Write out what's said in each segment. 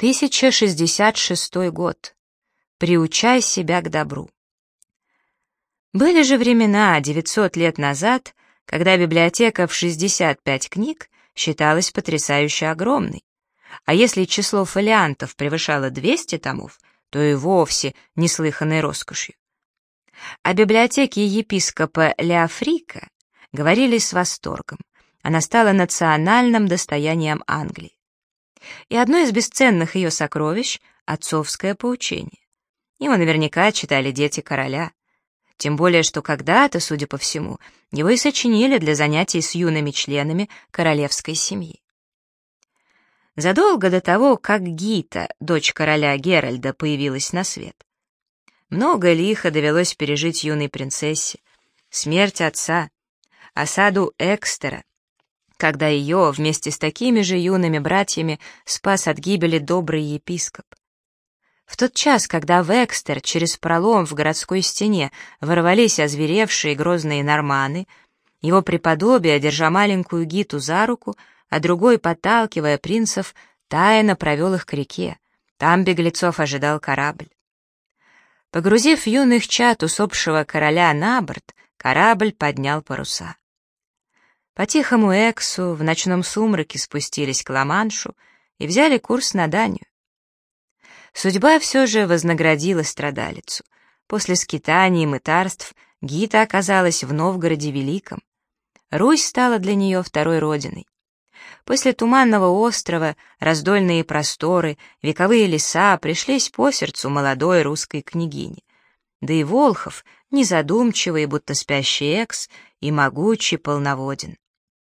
1066 год. Приучай себя к добру. Были же времена 900 лет назад, когда библиотека в 65 книг считалась потрясающе огромной, а если число фолиантов превышало 200 томов, то и вовсе неслыханной роскошью. О библиотеке епископа Леофрика говорили с восторгом. Она стала национальным достоянием Англии. И одно из бесценных ее сокровищ — отцовское поучение. Его наверняка читали дети короля. Тем более, что когда-то, судя по всему, его и сочинили для занятий с юными членами королевской семьи. Задолго до того, как Гита, дочь короля Геральда, появилась на свет, много лихо довелось пережить юной принцессе: смерть отца, осаду Экстера, когда ее вместе с такими же юными братьями спас от гибели добрый епископ. В тот час, когда в Экстер через пролом в городской стене ворвались озверевшие грозные норманы, его преподобие, держа маленькую Гиту за руку, а другой, подталкивая принцев, тайно провел их к реке. Там беглецов ожидал корабль. Погрузив юных чад усопшего короля на борт, корабль поднял паруса. По тихому Эксу в ночном сумраке спустились к Ла-Маншу и взяли курс на Данию. Судьба все же вознаградила страдалицу. После скитаний и мытарств Гита оказалась в Новгороде Великом. Русь стала для нее второй родиной. После Туманного острова раздольные просторы, вековые леса пришлись по сердцу молодой русской княгине. Да и Волхов, незадумчивый, будто спящий Экс, и могучий полноводен.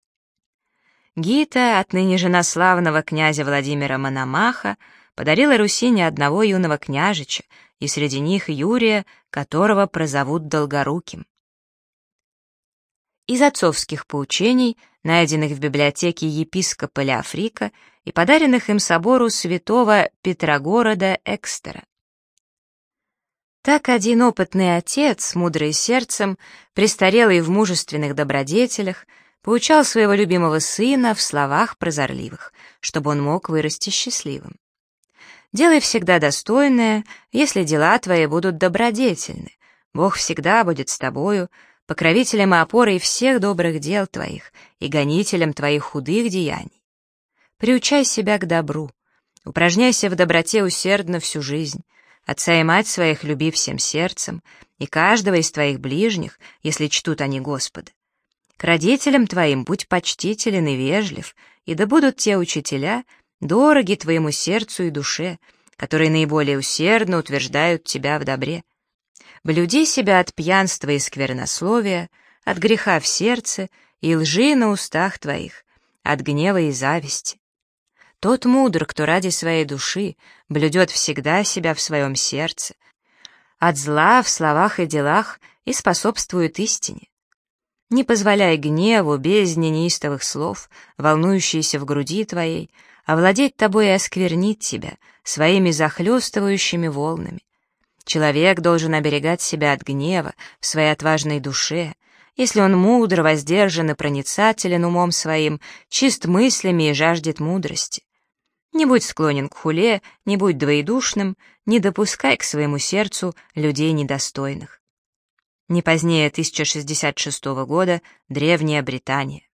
Гита, отныне жена славного князя Владимира Мономаха, подарила Руси не одного юного княжича, и среди них Юрия, которого прозовут Долгоруким. Из отцовских поучений, найденных в библиотеке епископа Леофрика и подаренных им собору святого Петрогорода Экстера. Так один опытный отец, мудрый сердцем, престарелый в мужественных добродетелях, поучал своего любимого сына в словах прозорливых, чтобы он мог вырасти счастливым. «Делай всегда достойное, если дела твои будут добродетельны. Бог всегда будет с тобою, покровителем и опорой всех добрых дел твоих и гонителем твоих худых деяний. Приучай себя к добру, упражняйся в доброте усердно всю жизнь, отца и мать своих люби всем сердцем, и каждого из твоих ближних, если чтут они Господа. К родителям твоим будь почтителен и вежлив, и да будут те учителя дороги твоему сердцу и душе, которые наиболее усердно утверждают тебя в добре. Блюди себя от пьянства и сквернословия, от греха в сердце и лжи на устах твоих, от гнева и зависти. Тот мудр, кто ради своей души блюдет всегда себя в своем сердце, от зла в словах и делах и способствует истине. Не позволяй гневу, бездне неистовых слов, волнующейся в груди твоей, овладеть тобой и осквернить тебя своими захлестывающими волнами. Человек должен оберегать себя от гнева в своей отважной душе, если он мудр, воздержан и проницателен умом своим, чист мыслями и жаждет мудрости. Не будь склонен к хуле, не будь двоедушным, не допускай к своему сердцу людей недостойных. Не позднее 1066 года, Древняя Британия.